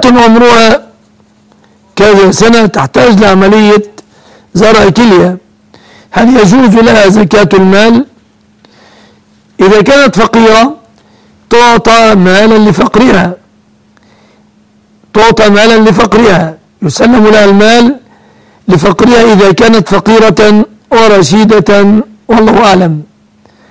عمرها كذا سنة تحتاج لعملية زرع كلية، هل يجوز لها زكاة المال؟ إذا كانت فقيرة تعطى مالا لفقرها، يسلم لها المال لفقرها إذا كانت فقيرة ورشيدة، والله أعلم.